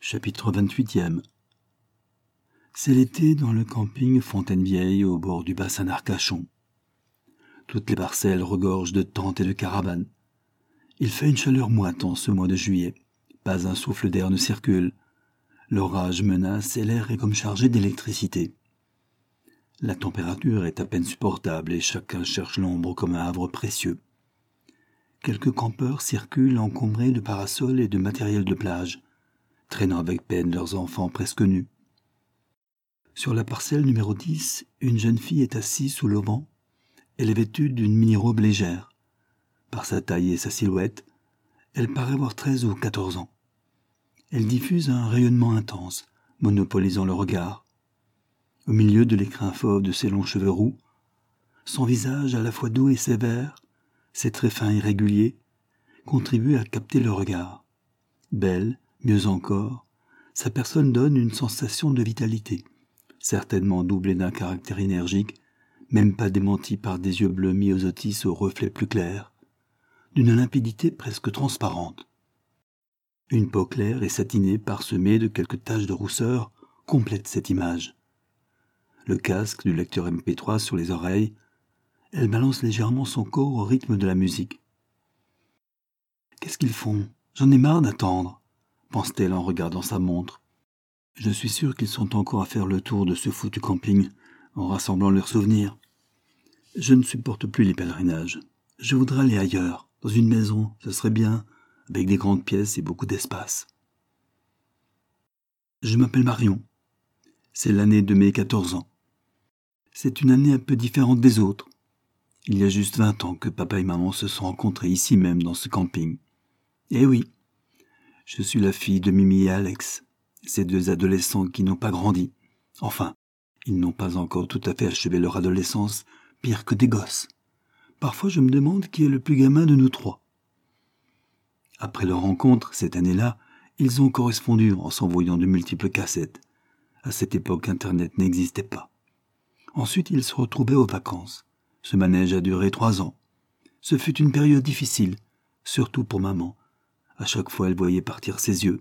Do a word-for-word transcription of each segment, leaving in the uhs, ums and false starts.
Chapitre vingt-huit. C'est l'été dans le camping Fontaine-Vieille au bord du bassin d'Arcachon. Toutes les parcelles regorgent de tentes et de caravanes. Il fait une chaleur moite en ce mois de juillet. Pas un souffle d'air ne circule. L'orage menace et l'air est comme chargé d'électricité. La température est à peine supportable et chacun cherche l'ombre comme un havre précieux. Quelques campeurs circulent encombrés de parasols et de matériel de plage, traînant avec peine leurs enfants presque nus. Sur la parcelle numéro dix, une jeune fille est assise sous l'auvent. Elle est vêtue d'une mini-robe légère. Par sa taille et sa silhouette, elle paraît avoir treize ou quatorze ans. Elle diffuse un rayonnement intense, monopolisant le regard. Au milieu de l'écrin fauve de ses longs cheveux roux, son visage à la fois doux et sévère, ses traits fins et réguliers, contribue à capter le regard. Belle, mieux encore, sa personne donne une sensation de vitalité, certainement doublée d'un caractère énergique, même pas démenti par des yeux bleus myosotis aux reflets plus clairs, d'une limpidité presque transparente. Une peau claire et satinée parsemée de quelques taches de rousseur complète cette image. Le casque du lecteur M P trois sur les oreilles, elle balance légèrement son corps au rythme de la musique. « Qu'est-ce qu'ils font ? J'en ai marre d'attendre !» pense-t-elle en regardant sa montre. « Je suis sûr qu'ils sont encore à faire le tour de ce foutu camping, en rassemblant leurs souvenirs. Je ne supporte plus les pèlerinages. Je voudrais aller ailleurs, dans une maison, ce serait bien, avec des grandes pièces et beaucoup d'espace. » Je m'appelle Marion. C'est l'année de mes quatorze ans. C'est une année un peu différente des autres. Il y a juste vingt ans que papa et maman se sont rencontrés ici même dans ce camping. Eh oui, je suis la fille de Mimi et Alex, ces deux adolescents qui n'ont pas grandi. Enfin, ils n'ont pas encore tout à fait achevé leur adolescence, pire que des gosses. Parfois je me demande qui est le plus gamin de nous trois. Après leur rencontre, cette année-là, ils ont correspondu en s'envoyant de multiples cassettes. À cette époque, Internet n'existait pas. Ensuite, ils se retrouvaient aux vacances. Ce manège a duré trois ans. Ce fut une période difficile, surtout pour maman. À chaque fois, elle voyait partir ses yeux.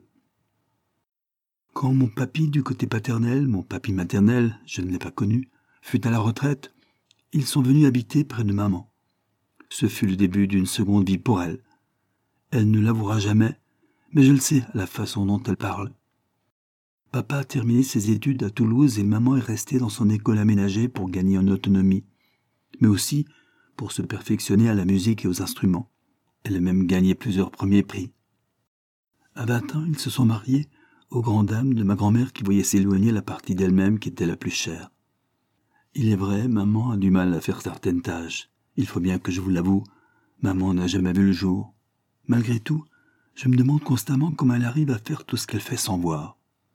Quand mon papy du côté paternel, mon papy maternel, je ne l'ai pas connu, fut à la retraite, ils sont venus habiter près de maman. Ce fut le début d'une seconde vie pour elle. Elle ne l'avouera jamais, mais je le sais à la façon dont elle parle. Papa a terminé ses études à Toulouse et maman est restée dans son école aménagée pour gagner en autonomie, mais aussi pour se perfectionner à la musique et aux instruments. Elle a même gagné plusieurs premiers prix. À vingt ans, ils se sont mariés, aux grandes dames de ma grand-mère qui voyait s'éloigner la partie d'elle-même qui était la plus chère. Il est vrai, maman a du mal à faire certaines tâches. Il faut bien que je vous l'avoue, maman n'a jamais vu le jour. Malgré tout, je me demande constamment comment elle arrive à faire tout ce qu'elle fait sans voir.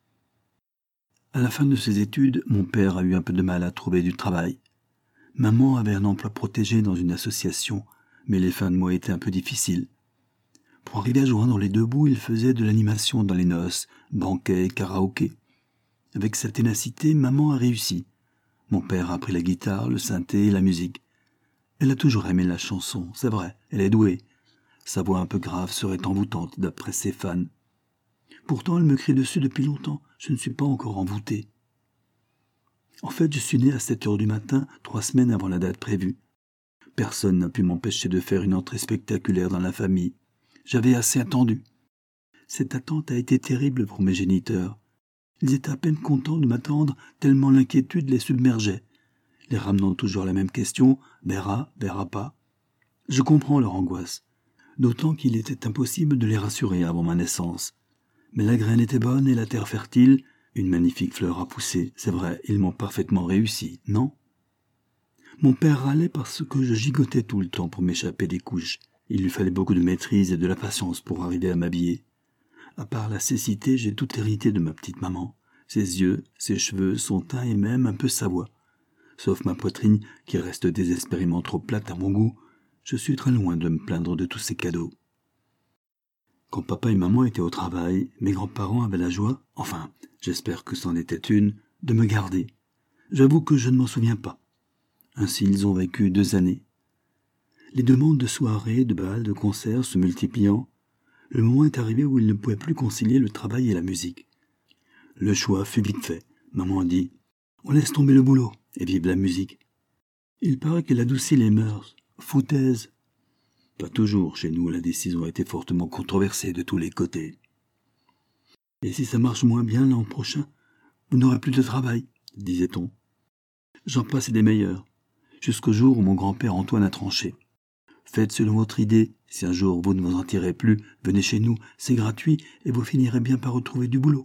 À la fin de ses études, mon père a eu un peu de mal à trouver du travail. Maman avait un emploi protégé dans une association, mais les fins de mois étaient un peu difficiles. Pour arriver à joindre les deux bouts, il faisait de l'animation dans les noces, banquets, karaoké. Avec sa ténacité, maman a réussi. Mon père a appris la guitare, le synthé et la musique. Elle a toujours aimé la chanson, c'est vrai, elle est douée. Sa voix un peu grave serait envoûtante d'après ses fans. Pourtant, elle me crie dessus depuis longtemps, je ne suis pas encore envoûté. En fait, je suis né à sept heures du matin, trois semaines avant la date prévue. Personne n'a pu m'empêcher de faire une entrée spectaculaire dans la famille. J'avais assez attendu. Cette attente a été terrible pour mes géniteurs. Ils étaient à peine contents de m'attendre, tellement l'inquiétude les submergeait, les ramenant toujours à la même question, verra, verra pas. Je comprends leur angoisse, d'autant qu'il était impossible de les rassurer avant ma naissance. Mais la graine était bonne et la terre fertile, une magnifique fleur a poussé, c'est vrai, ils m'ont parfaitement réussi, non ? Mon père râlait parce que je gigotais tout le temps pour m'échapper des couches. Il lui fallait beaucoup de maîtrise et de la patience pour arriver à m'habiller. À part la cécité, j'ai tout hérité de ma petite maman. Ses yeux, ses cheveux, son teint et même un peu sa voix. Sauf ma poitrine, qui reste désespérément trop plate à mon goût, je suis très loin de me plaindre de tous ces cadeaux. Quand papa et maman étaient au travail, mes grands-parents avaient la joie, enfin, j'espère que c'en était une, de me garder. J'avoue que je ne m'en souviens pas. Ainsi, ils ont vécu deux années. Les demandes de soirées, de bals, de concerts se multipliant, le moment est arrivé où ils ne pouvaient plus concilier le travail et la musique. Le choix fut vite fait. Maman dit « On laisse tomber le boulot et vive la musique. » Il paraît qu'elle adoucit les mœurs. Foutaise. Pas toujours. Chez nous, la décision a été fortement controversée de tous les côtés. Et si ça marche moins bien l'an prochain, vous n'aurez plus de travail, disait-on. J'en passe des meilleurs, jusqu'au jour où mon grand-père Antoine a tranché. Faites selon votre idée, si un jour vous ne vous en tirez plus, venez chez nous, c'est gratuit et vous finirez bien par retrouver du boulot.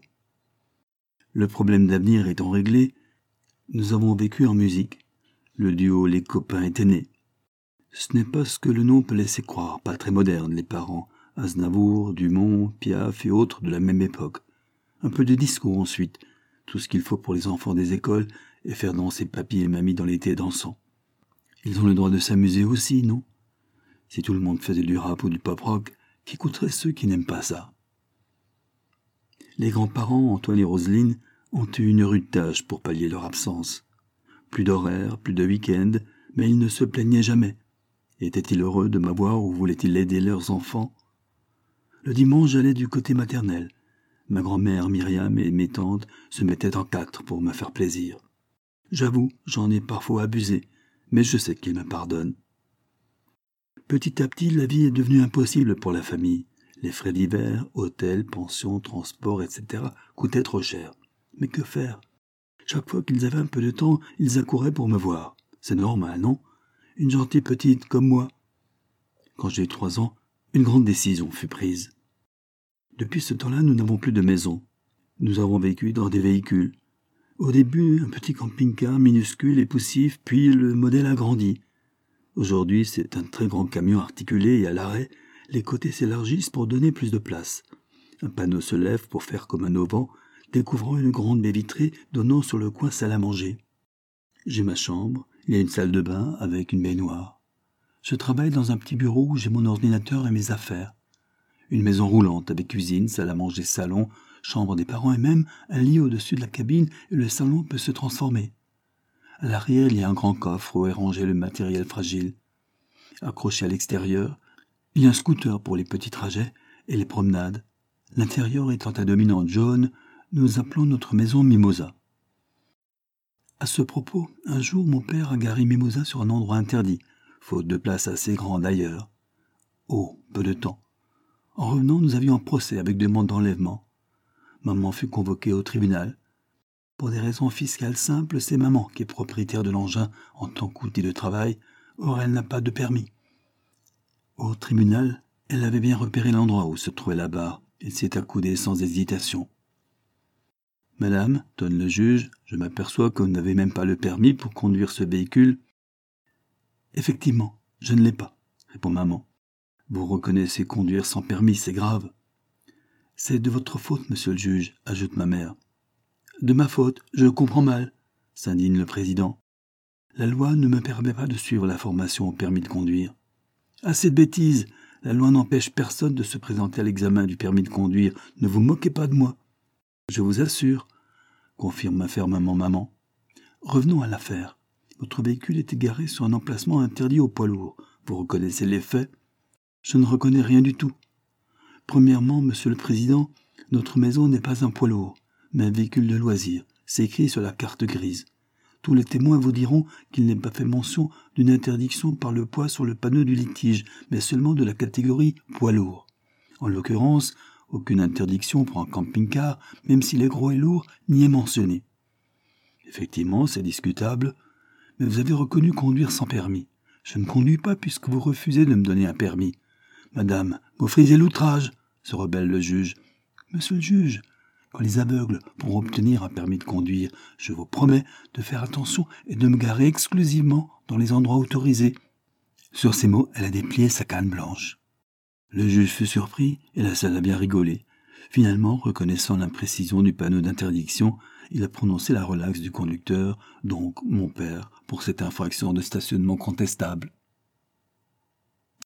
Le problème d'avenir étant réglé, nous avons vécu en musique. Le duo Les Copains était né. Ce n'est pas ce que le nom peut laisser croire, pas très moderne, les parents, Aznavour, Dumont, Piaf et autres de la même époque. Un peu de disco ensuite, tout ce qu'il faut pour les enfants des écoles et faire danser papy et mamie dans l'été dansant. Ils ont le droit de s'amuser aussi, non? Si tout le monde faisait du rap ou du pop-rock, qu'écouteraient ceux qui n'aiment pas ça? Les grands-parents, Antoine et Roselyne, ont eu une rude tâche pour pallier leur absence. Plus d'horaires, plus de week-end, mais ils ne se plaignaient jamais. Étaient-ils heureux de m'avoir ou voulaient-ils aider leurs enfants? Le dimanche, j'allais du côté maternel. Ma grand-mère Myriam et mes tantes se mettaient en quatre pour me faire plaisir. J'avoue, j'en ai parfois abusé, mais je sais qu'ils me pardonnent. Petit à petit, la vie est devenue impossible pour la famille. Les frais divers, hôtels, pensions, transports, et cetera coûtaient trop cher. Mais que faire? Chaque fois qu'ils avaient un peu de temps, ils accouraient pour me voir. C'est normal, non? Une gentille petite comme moi. Quand j'ai eu trois ans, une grande décision fut prise. Depuis ce temps-là, nous n'avons plus de maison. Nous avons vécu dans des véhicules. Au début, un petit camping-car minuscule et poussif, puis le modèle a grandi. Aujourd'hui, c'est un très grand camion articulé et à l'arrêt, les côtés s'élargissent pour donner plus de place. Un panneau se lève pour faire comme un auvent, découvrant une grande baie vitrée donnant sur le coin salle à manger. J'ai ma chambre, il y a une salle de bain avec une baignoire. Je travaille dans un petit bureau où j'ai mon ordinateur et mes affaires. Une maison roulante avec cuisine, salle à manger, salon, chambre des parents et même un lit au-dessus de la cabine et le salon peut se transformer. À l'arrière, il y a un grand coffre où est rangé le matériel fragile. Accroché à l'extérieur, il y a un scooter pour les petits trajets et les promenades. L'intérieur étant à dominante jaune, nous appelons notre maison Mimosa. À ce propos, un jour, mon père a garé Mimosa sur un endroit interdit, faute de place assez grande ailleurs. Oh, peu de temps. En revenant, nous avions un procès avec demande d'enlèvement. Maman fut convoquée au tribunal. Pour des raisons fiscales simples, c'est maman qui est propriétaire de l'engin en tant qu'outil de travail, or elle n'a pas de permis. Au tribunal, elle avait bien repéré l'endroit où se trouvait la barre et s'y est accoudée sans hésitation. « Madame, donne le juge, je m'aperçois que vous n'avez même pas le permis pour conduire ce véhicule. »« Effectivement, je ne l'ai pas, » répond maman. « Vous reconnaissez conduire sans permis, c'est grave. »« C'est de votre faute, monsieur le juge, » ajoute ma mère. « De ma faute, je comprends mal, » s'indigne le président. « La loi ne me permet pas de suivre la formation au permis de conduire. »« Assez de bêtises, la loi n'empêche personne de se présenter à l'examen du permis de conduire, ne vous moquez pas de moi. »« Je vous assure, » confirme fermement maman. « Revenons à l'affaire. Votre véhicule était garé sur un emplacement interdit aux poids lourds. Vous reconnaissez les faits ? » Je ne reconnais rien du tout. Premièrement, monsieur le président, notre maison n'est pas un poids lourd, mais un véhicule de loisir. C'est écrit sur la carte grise. Tous les témoins vous diront qu'il n'est pas fait mention d'une interdiction par le poids sur le panneau du litige, mais seulement de la catégorie poids lourd. En l'occurrence, aucune interdiction pour un camping-car, même s'il est gros et lourd, n'y est mentionnée. Effectivement, c'est discutable, mais vous avez reconnu conduire sans permis. Je ne conduis pas puisque vous refusez de me donner un permis. Madame, vous frisez l'outrage, se rebelle le juge. Monsieur le juge, quand les aveugles pourront obtenir un permis de conduire, je vous promets de faire attention et de me garer exclusivement dans les endroits autorisés. Sur ces mots, elle a déplié sa canne blanche. Le juge fut surpris et la salle a bien rigolé. Finalement, reconnaissant l'imprécision du panneau d'interdiction, il a prononcé la relaxe du conducteur, donc mon père, pour cette infraction de stationnement contestable.